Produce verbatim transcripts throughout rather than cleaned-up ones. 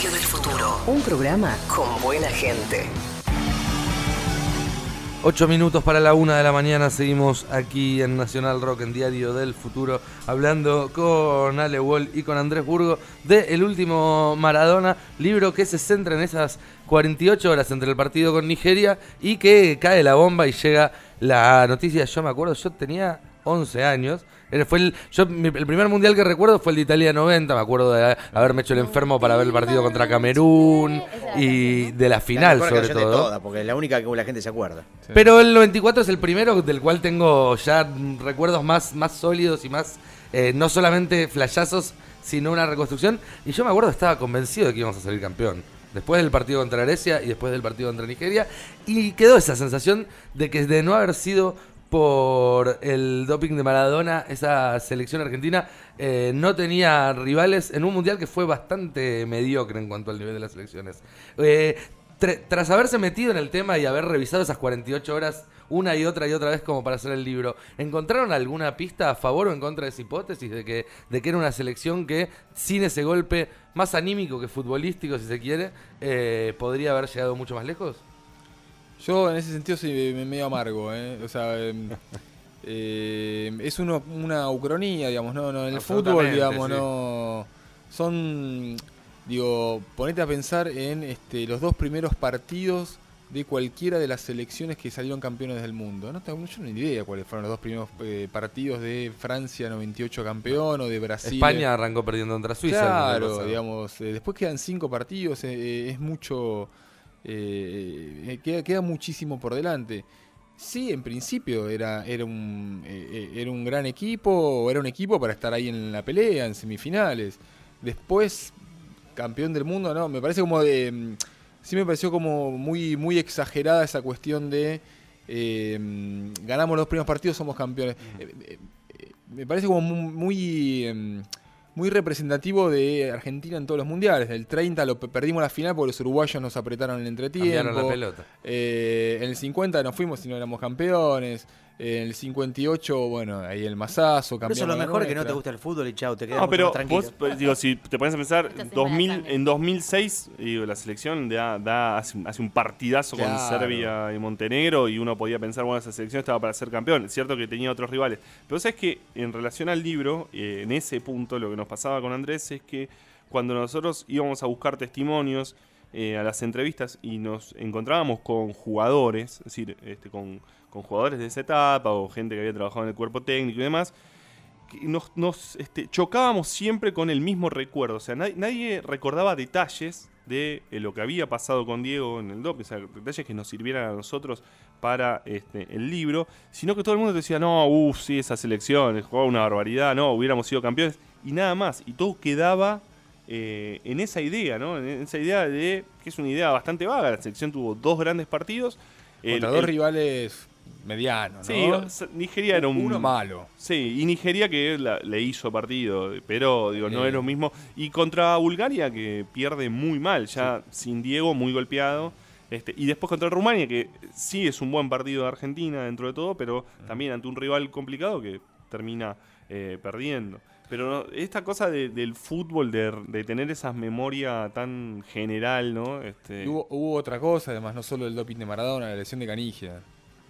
Diario del Futuro. Un programa con buena gente. Ocho minutos para la una de la mañana, seguimos aquí en Nacional Rock, en Diario del Futuro, hablando con Ale Wall y con Andrés Burgo de El Último Maradona, libro que se centra en esas cuarenta y ocho horas entre el partido con Nigeria y que cae la bomba y llega la noticia. Yo me acuerdo, yo tenía once años. Fue el, yo, mi, el primer mundial que recuerdo fue el de Italia noventa. Me acuerdo de haberme hecho el enfermo para ver el partido contra Camerún y de la final, la sobre todo. De toda, porque es la única que la gente se acuerda. Sí. Pero el noventa y cuatro es el primero del cual tengo ya recuerdos más, más sólidos y más, eh, no solamente flashazos, sino una reconstrucción. Y yo me acuerdo, estaba convencido de que íbamos a salir campeón. Después del partido contra Grecia y después del partido contra Nigeria. Y quedó esa sensación de que de no haber sido por el doping de Maradona, esa selección argentina eh, no tenía rivales en un mundial que fue bastante mediocre en cuanto al nivel de las selecciones. Eh, tr- tras haberse metido en el tema y haber revisado esas cuarenta y ocho horas una y otra y otra vez como para hacer el libro, ¿encontraron alguna pista a favor o en contra de esa hipótesis de que, de que era una selección que, sin ese golpe más anímico que futbolístico, si se quiere, eh, podría haber llegado mucho más lejos? Yo en ese sentido soy medio amargo, ¿eh? O sea, eh, eh, es uno, una ucronía, digamos, ¿no? no en el fútbol, digamos, sí. no son, digo, ponete a pensar en este, los dos primeros partidos de cualquiera de las selecciones que salieron campeones del mundo. No tengo yo ni idea cuáles fueron los dos primeros eh, partidos de Francia noventa y ocho campeón o de Brasil. España arrancó perdiendo contra Suiza. Claro, digamos, eh, después quedan cinco partidos, eh, es mucho... Eh, queda, queda muchísimo por delante. Sí, en principio era, era, un, eh, era un gran equipo, era un equipo para estar ahí en la pelea, en semifinales. Después, campeón del mundo, no, me parece como de... Sí me pareció como muy, muy exagerada esa cuestión de eh, ganamos los primeros partidos, somos campeones. Eh, eh, eh, me parece como muy... muy eh, muy representativo de Argentina en todos los mundiales. Del treinta lo perdimos la final porque los uruguayos nos apretaron en el entretiempo. Cambiaron la pelota. Eh, en el cincuenta nos fuimos y no éramos campeones. En el cincuenta y ocho, bueno, ahí el mazazo. Pero eso es lo mejor, que no te gusta el fútbol y chao, te quedas no, mucho pero más tranquilo. vos, pues, digo, si te pones a pensar, dos mil, en dos mil seis digo, la selección da, da, hace, hace un partidazo claro. con Serbia y Montenegro y uno podía pensar, bueno, esa selección estaba para ser campeón. Es cierto que tenía otros rivales. Pero sabes que en relación al libro, eh, en ese punto, lo que nos pasaba con Andrés es que cuando nosotros íbamos a buscar testimonios eh, a las entrevistas y nos encontrábamos con jugadores, es decir, este, con... con jugadores de esa etapa o gente que había trabajado en el cuerpo técnico y demás, que nos, nos este, chocábamos siempre con el mismo recuerdo. O sea, nadie, nadie recordaba detalles de eh, lo que había pasado con Diego en el doping, o sea, detalles que nos sirvieran a nosotros para este, el libro, sino que todo el mundo decía, no, uff, sí, esa selección, jugaba una barbaridad, no, hubiéramos sido campeones, y nada más. Y todo quedaba eh, en esa idea, ¿no? En esa idea de, que es una idea bastante vaga. La selección tuvo dos grandes partidos. Contra el, dos el, rivales... mediano, ¿no? Sí, Nigeria era un... Uno malo. Sí, y Nigeria que la, le hizo partido, pero digo, no eh. es lo mismo. Y contra Bulgaria, que pierde muy mal, ya sí. sin Diego, muy golpeado. Este, y después contra Rumania, que sí es un buen partido de Argentina dentro de todo, pero uh-huh. también ante un rival complicado que termina eh, perdiendo. Pero no, esta cosa de, del fútbol, de, de tener esa memoria tan general, ¿no? Este... Hubo, hubo otra cosa, además, no solo el doping de Maradona, la lesión de Canigia.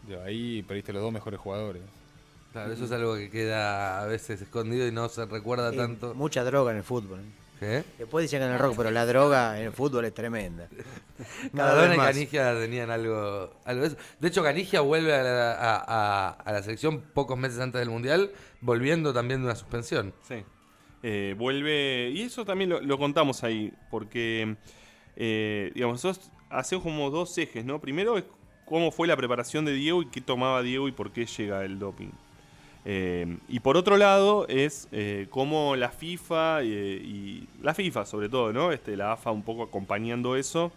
Ahí perdiste los dos mejores jugadores. Claro, eso es algo que queda a veces escondido y no se recuerda sí, tanto. Mucha droga en el fútbol. ¿Qué? Después dicen que en el rock, pero la droga en el fútbol es tremenda. Maradona y Canigia tenían algo, algo de eso. De hecho, Canigia vuelve a la, a, a, a la selección pocos meses antes del Mundial, volviendo también de una suspensión. Sí. Eh, vuelve, y eso también lo, lo contamos ahí, porque eh, digamos, nosotros hacemos como dos ejes, ¿no? Primero es cómo fue la preparación de Diego y qué tomaba Diego y por qué llega el doping. Eh, y por otro lado es eh, cómo la FIFA, eh, y la FIFA sobre todo, ¿no? Este, la A F A un poco acompañando eso,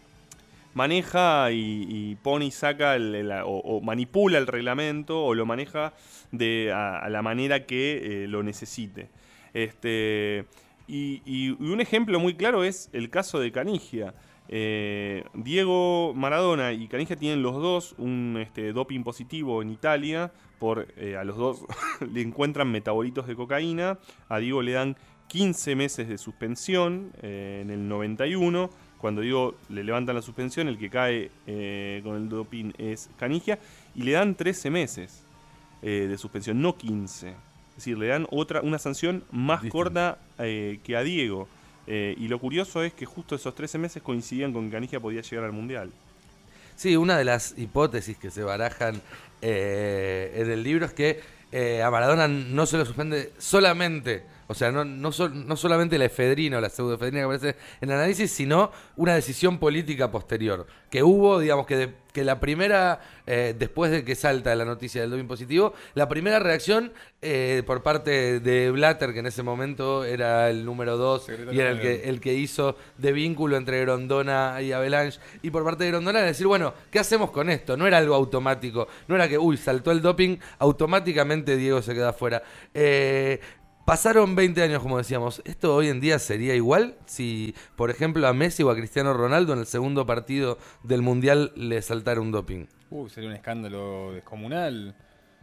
maneja y, y pone y saca el, el, o, o manipula el reglamento o lo maneja de, a, a la manera que eh, lo necesite. Este, y, y un ejemplo muy claro es el caso de Canigia. Eh, Diego Maradona y Canigia tienen los dos un este, doping positivo en Italia. Por, eh, a los dos le encuentran metabolitos de cocaína. A Diego le dan quince meses de suspensión eh, en el noventa y uno. Cuando digo le levantan la suspensión, el que cae eh, con el doping es Canigia, y le dan trece meses eh, de suspensión, no quince. Es decir, le dan otra una sanción más Distinto. corta eh, que a Diego. Eh, y lo curioso es que justo esos trece meses coincidían con que Canigia podía llegar al Mundial. Sí, una de las hipótesis que se barajan eh, en el libro es que eh, a Maradona no se lo suspende solamente, o sea, no, no, sol, no solamente la efedrina o la pseudoefedrina que aparece en el análisis, sino una decisión política posterior. Que hubo, digamos, que, de, que la primera, eh, después de que salta la noticia del doping positivo, la primera reacción eh, por parte de Blatter, que en ese momento era el número dos y era el que, el que hizo de vínculo entre Grondona y Avalanche, y por parte de Grondona de decir, bueno, ¿qué hacemos con esto? No era algo automático, no era que, uy, saltó el doping, automáticamente Diego se queda afuera. Eh... Pasaron veinte años, como decíamos. ¿Esto hoy en día sería igual si, por ejemplo, a Messi o a Cristiano Ronaldo en el segundo partido del Mundial le saltara un doping? Uh, sería un escándalo descomunal.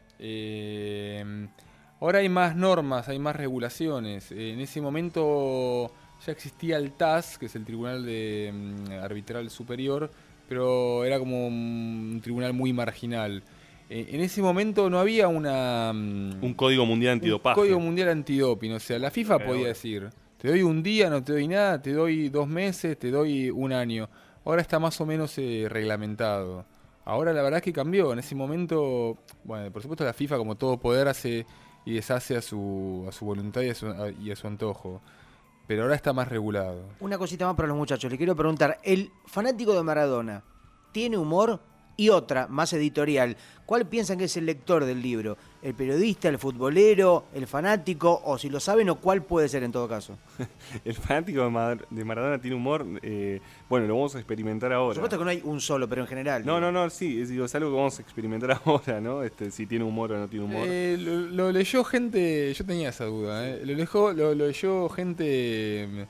Eh, ahora hay más normas, hay más regulaciones. Eh, en ese momento ya existía el T A S, que es el Tribunal de um, Arbitral Superior, pero era como un tribunal muy marginal. En ese momento no había una un código mundial antidopaje. Un código mundial antidoping, o sea, la FIFA Pero podía bueno. decir, te doy un día, no te doy nada, te doy dos meses, te doy un año. Ahora está más o menos eh, reglamentado. Ahora la verdad es que cambió. En ese momento, bueno, por supuesto la FIFA como todo poder hace y deshace a su a su voluntad y a su, a, y a su antojo. Pero ahora está más regulado. Una cosita más para los muchachos. Le quiero preguntar, ¿el fanático de Maradona tiene humor? Y otra, más editorial, ¿cuál piensan que es el lector del libro? ¿El periodista, el futbolero, el fanático? O si lo saben, ¿o cuál puede ser en todo caso? El fanático de, Mar- de Maradona tiene humor. Eh, bueno, lo vamos a experimentar ahora. Por supuesto que no hay un solo, pero en general. No, no, no, sí, es, digo, es algo que vamos a experimentar ahora, ¿no? Este, si tiene humor o no tiene humor. Eh, lo, lo leyó gente, yo tenía esa duda, ¿eh? Lo, leyó, lo, lo leyó gente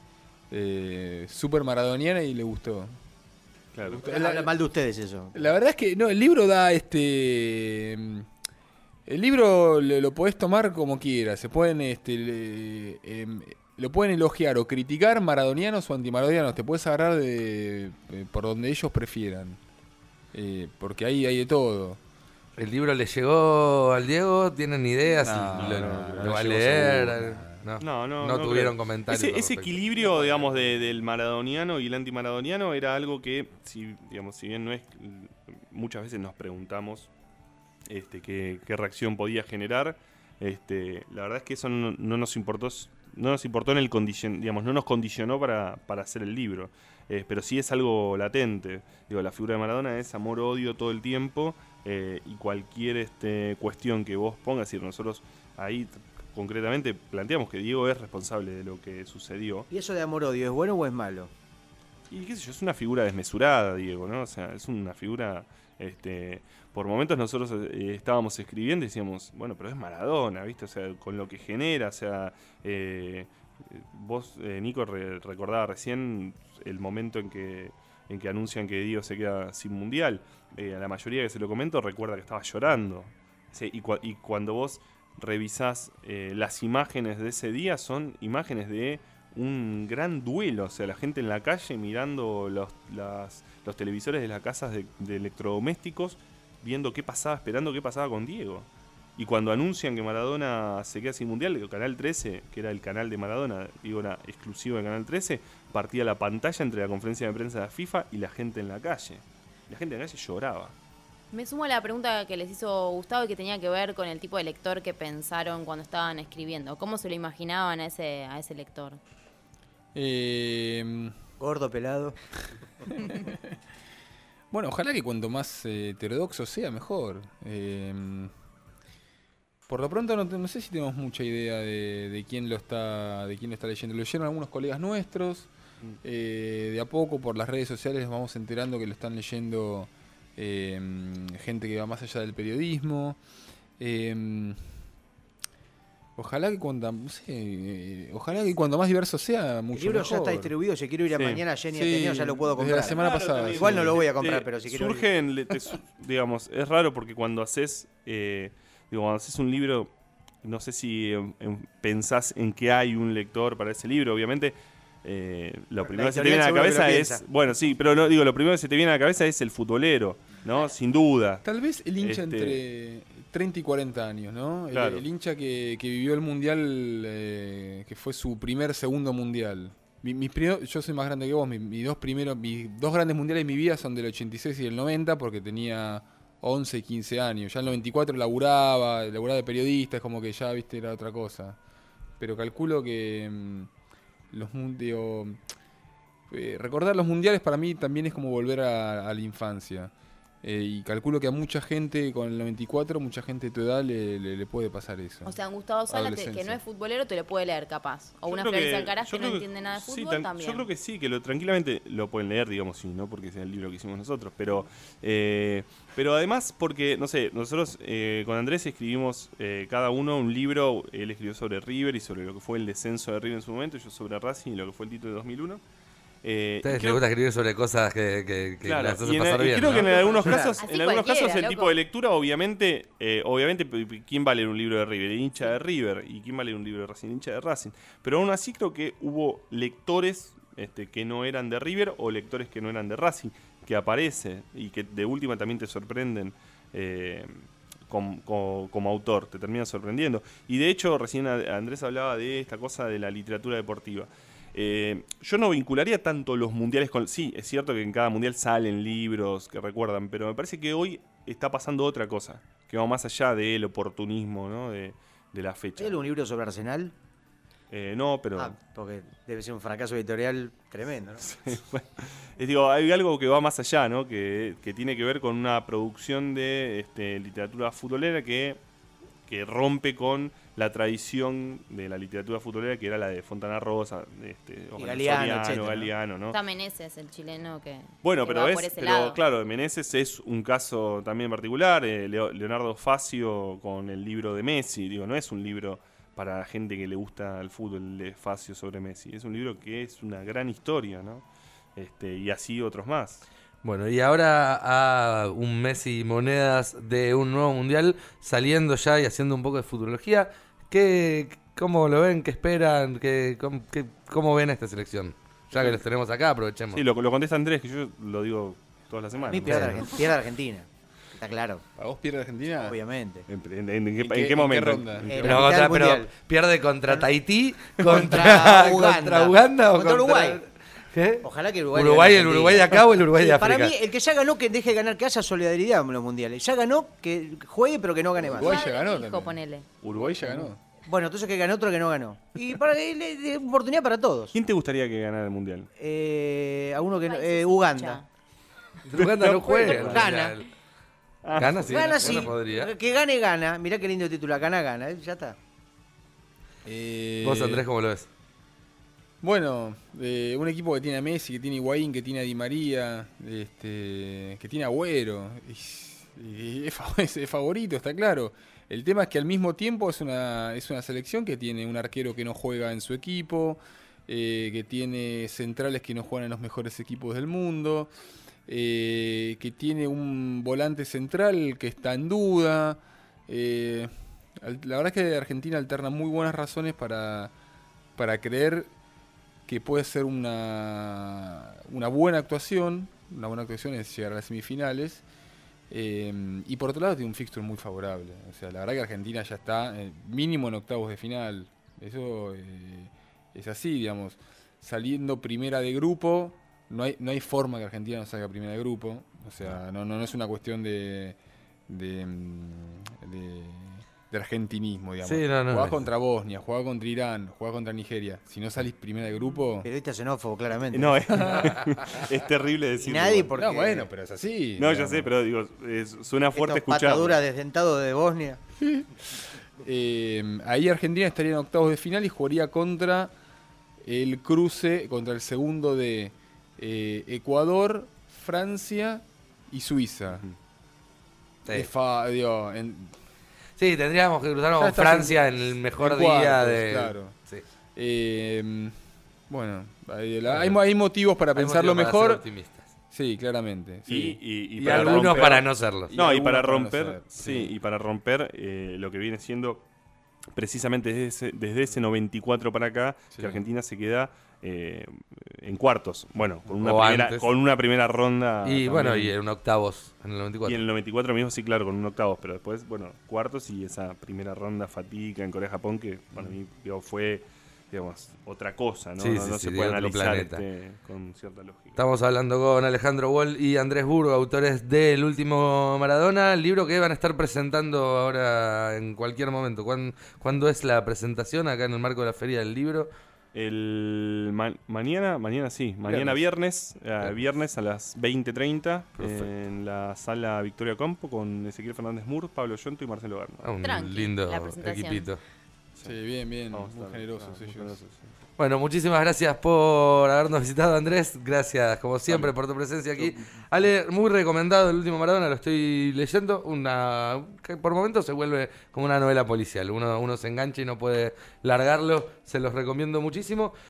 eh, súper maradoniana y le gustó. Claro. Habla mal de ustedes eso. La verdad es que no, el libro da este. El libro lo, lo podés tomar como quieras. Se pueden, este, le, eh, lo pueden elogiar o criticar maradonianos o antimaradonianos. Te puedes agarrar de, de por donde ellos prefieran. Eh, porque ahí hay de todo. ¿El libro le llegó al Diego? ¿Tienen ideas? No, ¿Lo, no, lo no va a llegó leer? seguro. No, no, no, no no tuvieron creo. comentarios. Ese, ese equilibrio, digamos, de, del maradoniano y el antimaradoniano era algo que, si, digamos, si bien no es, muchas veces nos preguntamos este, qué, qué reacción podía generar. Este, la verdad es que eso no, no nos importó, no nos importó en el condicion, digamos, no nos condicionó para, para hacer el libro. Eh, pero sí es algo latente. Digo, la figura de Maradona es amor-odio todo el tiempo, eh, y cualquier este, cuestión que vos pongas, es decir, nosotros ahí concretamente planteamos que Diego es responsable de lo que sucedió. ¿Y eso de amor-odio es bueno o es malo? Y qué sé yo, es una figura desmesurada, Diego, ¿no? O sea, es una figura... Este, por momentos nosotros eh, estábamos escribiendo y decíamos, bueno, pero es Maradona, ¿viste? O sea, con lo que genera, o sea... Eh, vos, eh, Nico, re- recordaba recién el momento en que en que anuncian que Diego se queda sin mundial. Eh, a la mayoría que se lo comento recuerda que estaba llorando. Sí, y, cu- y cuando vos revisás eh, las imágenes de ese día, son imágenes de un gran duelo. O sea, la gente en la calle mirando los, las, los televisores de las casas de, de electrodomésticos, viendo qué pasaba, esperando qué pasaba con Diego. Y cuando anuncian que Maradona se queda sin mundial, el Canal trece, que era el canal de Maradona, digo, era exclusivo de Canal trece, partía la pantalla entre la conferencia de prensa de la FIFA y la gente en la calle. La gente en la calle lloraba. Me sumo a la pregunta que les hizo Gustavo y que tenía que ver con el tipo de lector que pensaron cuando estaban escribiendo. ¿Cómo se lo imaginaban a ese, a ese lector? Eh, Gordo, pelado. bueno, ojalá que cuanto más eh, heterodoxo sea, mejor. Eh, por lo pronto no, no sé si tenemos mucha idea de, de quién lo está de quién lo está leyendo. Lo leyeron algunos colegas nuestros. Eh, de a poco por las redes sociales nos vamos enterando que lo están leyendo eh, gente que va más allá del periodismo. Eh, ojalá que cuando no sé, eh, ojalá que cuando más diverso sea, mucho El libro mejor. ya está distribuido. Si quiero ir a Sí. mañana a Jenny Sí, Ateneo, ya lo puedo desde comprar. la semana Claro, pasada. también. Igual no lo voy a comprar, Eh, pero si quiero ir. surgen, le- te su- digamos, es raro porque cuando haces, eh, digo, cuando haces un libro no sé si eh, en- pensás en que hay un lector para ese libro, obviamente. Eh, lo primero que se te viene a la editorial seguro cabeza que lo es. piensa. Bueno, sí, pero lo, digo, lo primero que se te viene a la cabeza es el futbolero, ¿no? Sin duda. Tal vez el hincha Este- entre treinta y cuarenta años, ¿no? El, Claro. el hincha que, que vivió el mundial, eh, que fue su primer, segundo mundial. Mi- mis primeros- yo soy más grande que vos, mis, mis dos primeros, mis dos grandes mundiales de mi vida son del ochenta y seis y del noventa, porque tenía once y quince años. Ya en el noventa y cuatro laburaba, laburaba de periodista, es como que ya, viste, era otra cosa. Pero calculo que mm, los mundios... Eh, recordar los mundiales para mí también es como volver a, a la infancia. Eh, y calculo que a mucha gente con el noventa y cuatro, mucha gente de tu edad le, le- le puede pasar eso. O sea, un Gustavo Sala, te- que Adolescencia. no es futbolero, te lo puede leer capaz. O Yo una creo Florencia que- Alcaraz yo que no creo entiende nada de sí, fútbol tan- también. Yo creo que sí, que lo tranquilamente lo pueden leer, digamos, sí, ¿no? Porque es el libro que hicimos nosotros. Pero eh, pero además, porque, no sé, nosotros eh, con Andrés escribimos eh, cada uno un libro. Él escribió sobre River y sobre lo que fue el descenso de River en su momento. Yo sobre Racing y lo que fue el título de dos mil uno. Eh, A ustedes y les creo- gusta escribir sobre cosas que, que, que Claro, las hacen y, en- pasar y bien, creo ¿no? que en algunos casos, Así en algunos cualquiera, casos el loco. tipo de lectura, obviamente, eh, obviamente, p- p- ¿quién va a leer un libro de River? El hincha de River. ¿Y quién va a leer un libro de Racing? El hincha de Racing. Pero aún así creo que hubo lectores este, que no eran de River o lectores que no eran de Racing, que aparece y que de última también te sorprenden eh, com- co- como autor, te terminan sorprendiendo. Y de hecho, recién a- Andrés hablaba de esta cosa de la literatura deportiva. Eh, yo no vincularía tanto los mundiales con... Sí, es cierto que en cada mundial salen libros que recuerdan, pero me parece que hoy está pasando otra cosa, que va más allá del oportunismo, ¿no? de, de la fecha. ¿Hay algún libro sobre Arsenal? Eh, no, pero... Ah, porque debe ser un fracaso editorial tremendo, ¿no? Bueno, es, digo, hay algo que va más allá, ¿no? Que, que tiene que ver con una producción de este, literatura futbolera que, que rompe con la tradición de la literatura futbolera, que era la de Fontana Rosa, de este, Osvaldo Galeano, Soriano, etcétera, ¿no? Galeano, ¿no? Está Meneses, el chileno que, Bueno, que pero va es, por ese pero lado. claro, Meneses es un caso también particular. eh, Leo- Leonardo Facio con el libro de Messi, digo, no es un libro para la gente que le gusta el fútbol de Facio sobre Messi, es un libro que es una gran historia, ¿no? Este, y así otros más. Bueno, y ahora a un Messi y monedas de un nuevo mundial, saliendo ya y haciendo un poco de futurología. ¿Qué, ¿Cómo lo ven? ¿Qué esperan? ¿Qué, cómo, qué- cómo ven esta selección? Ya que los tenemos acá, aprovechemos. Sí, lo, lo contesta Andrés, que yo lo digo todas las A semanas. mí ¿no? pierde, Bueno. Argen- pierde Argentina. Está claro, ¿A vos pierde Argentina? obviamente. ¿En, en- en- en qué, ¿En qué- en qué en qué momento? ronda? ¿En Eh, qué- Pero, la mitad contra- del pero mundial. pierde contra Tahití, Contra contra, Uganda. contra Uganda o Contra Uruguay. ¿Qué? Ojalá que Uruguay. Uruguay, le gane a el Uruguay de Argentina. acá o el Uruguay Sí, de para África. mí, el que ya ganó, que deje de ganar, que haya solidaridad en los mundiales. Ya ganó, que juegue, pero que no gane más. Uruguay ya Padre, ganó hijo, también. ponele. Uruguay ya ganó. Bueno, entonces que gane otro que no ganó. Y para le- le- oportunidad para todos. ¿Quién te gustaría que ganara el mundial? Eh, a uno que no- Ay, eh, se Uganda. Uganda no juega. Gana. Gana, sí. Gana no sí. podría. Que gane, gana. Mirá qué lindo título. Gana, gana. eh, Ya está. Eh, Vos, Andrés, ¿cómo lo ves? Bueno, eh, un equipo que tiene a Messi, que tiene a Higuaín, que tiene a Di María, este, que tiene a Agüero. Y, y es, fa- es- es favorito, está claro. El tema es que al mismo tiempo es una, es una selección que tiene un arquero que no juega en su equipo, eh, que tiene centrales que no juegan en los mejores equipos del mundo, eh, que tiene un volante central que está en duda. eh, al- la verdad es que Argentina alterna muy buenas razones para, para creer que puede ser una, una buena actuación. Una buena actuación es llegar a las semifinales. Eh, y por otro lado tiene un fixture muy favorable. O sea, la verdad que Argentina ya está eh, mínimo en octavos de final. Eso eh, es así, digamos. Saliendo primera de grupo, no hay, no hay forma que Argentina no salga primera de grupo. O sea, no, no, no es una cuestión de, de, mm, de, de argentinismo, digamos. Sí, no, no, jugás no. contra Bosnia, jugás contra Irán, jugás contra Nigeria. Si no salís primera de grupo... Periodista xenófobo, claramente. No, es, es terrible y decirlo. nadie, igual. porque. No, bueno, pero es así. No, ya digamos. sé, pero digo, es- suena fuerte estos escucharlo. pataduras desdentados de Bosnia. Eh, ahí Argentina estaría en octavos de final y jugaría contra el cruce, contra el segundo de eh, Ecuador, Francia y Suiza. Sí. Es fa- digo, en- Sí, tendríamos que cruzarnos Ya con estás Francia en- en el mejor en día cuartos, de. claro. Sí. eh, bueno, hay, la- hay, hay motivos para Hay pensarlo motivo para ser mejor. optimistas. Sí, claramente. Sí. Y, y- y Y, para algunos romper- para no serlo. Y No, y algunos para para no romper, ser, sí, y para romper eh, lo que viene siendo precisamente desde ese, desde ese noventa y cuatro para acá, Sí. que Argentina se queda eh, en cuartos. Bueno, con una, O primera, antes. con una primera ronda. Y también. bueno, y en octavos en el noventa y Y cuatro. en el noventa y cuatro mismo, sí, claro, con un octavos, pero después, bueno, cuartos y esa primera ronda fatídica en Corea-Japón, que para mí digo, fue, digamos, otra cosa, ¿no? Sí, no sí, no sí, se de puede otro analizar planeta. este, con cierta lógica. Estamos hablando con Alejandro Wall y Andrés Burgo, autores de El Último Maradona, el libro que van a estar presentando ahora en cualquier momento. ¿Cuándo, ¿cuándo es la presentación acá en el marco de la Feria del Libro? El ma- mañana, mañana sí, mañana viernes, eh, viernes a las veinte treinta Perfecto. en la sala Victoria Compo con Ezequiel Fernández Mur, Pablo Yonto y Marcelo Garno. Ah, un Tranqui, lindo la presentación. equipito. Sí, bien, bien, Vamos a muy estar- generosos ah, muy ellos. generosos, sí. Bueno, muchísimas gracias por habernos visitado, Andrés. Gracias, como siempre, por tu presencia aquí. Ale, muy recomendado El Último Maradona, lo estoy leyendo. Una que por momentos se vuelve como una novela policial. Uno, uno se engancha y no puede largarlo. Se los recomiendo muchísimo.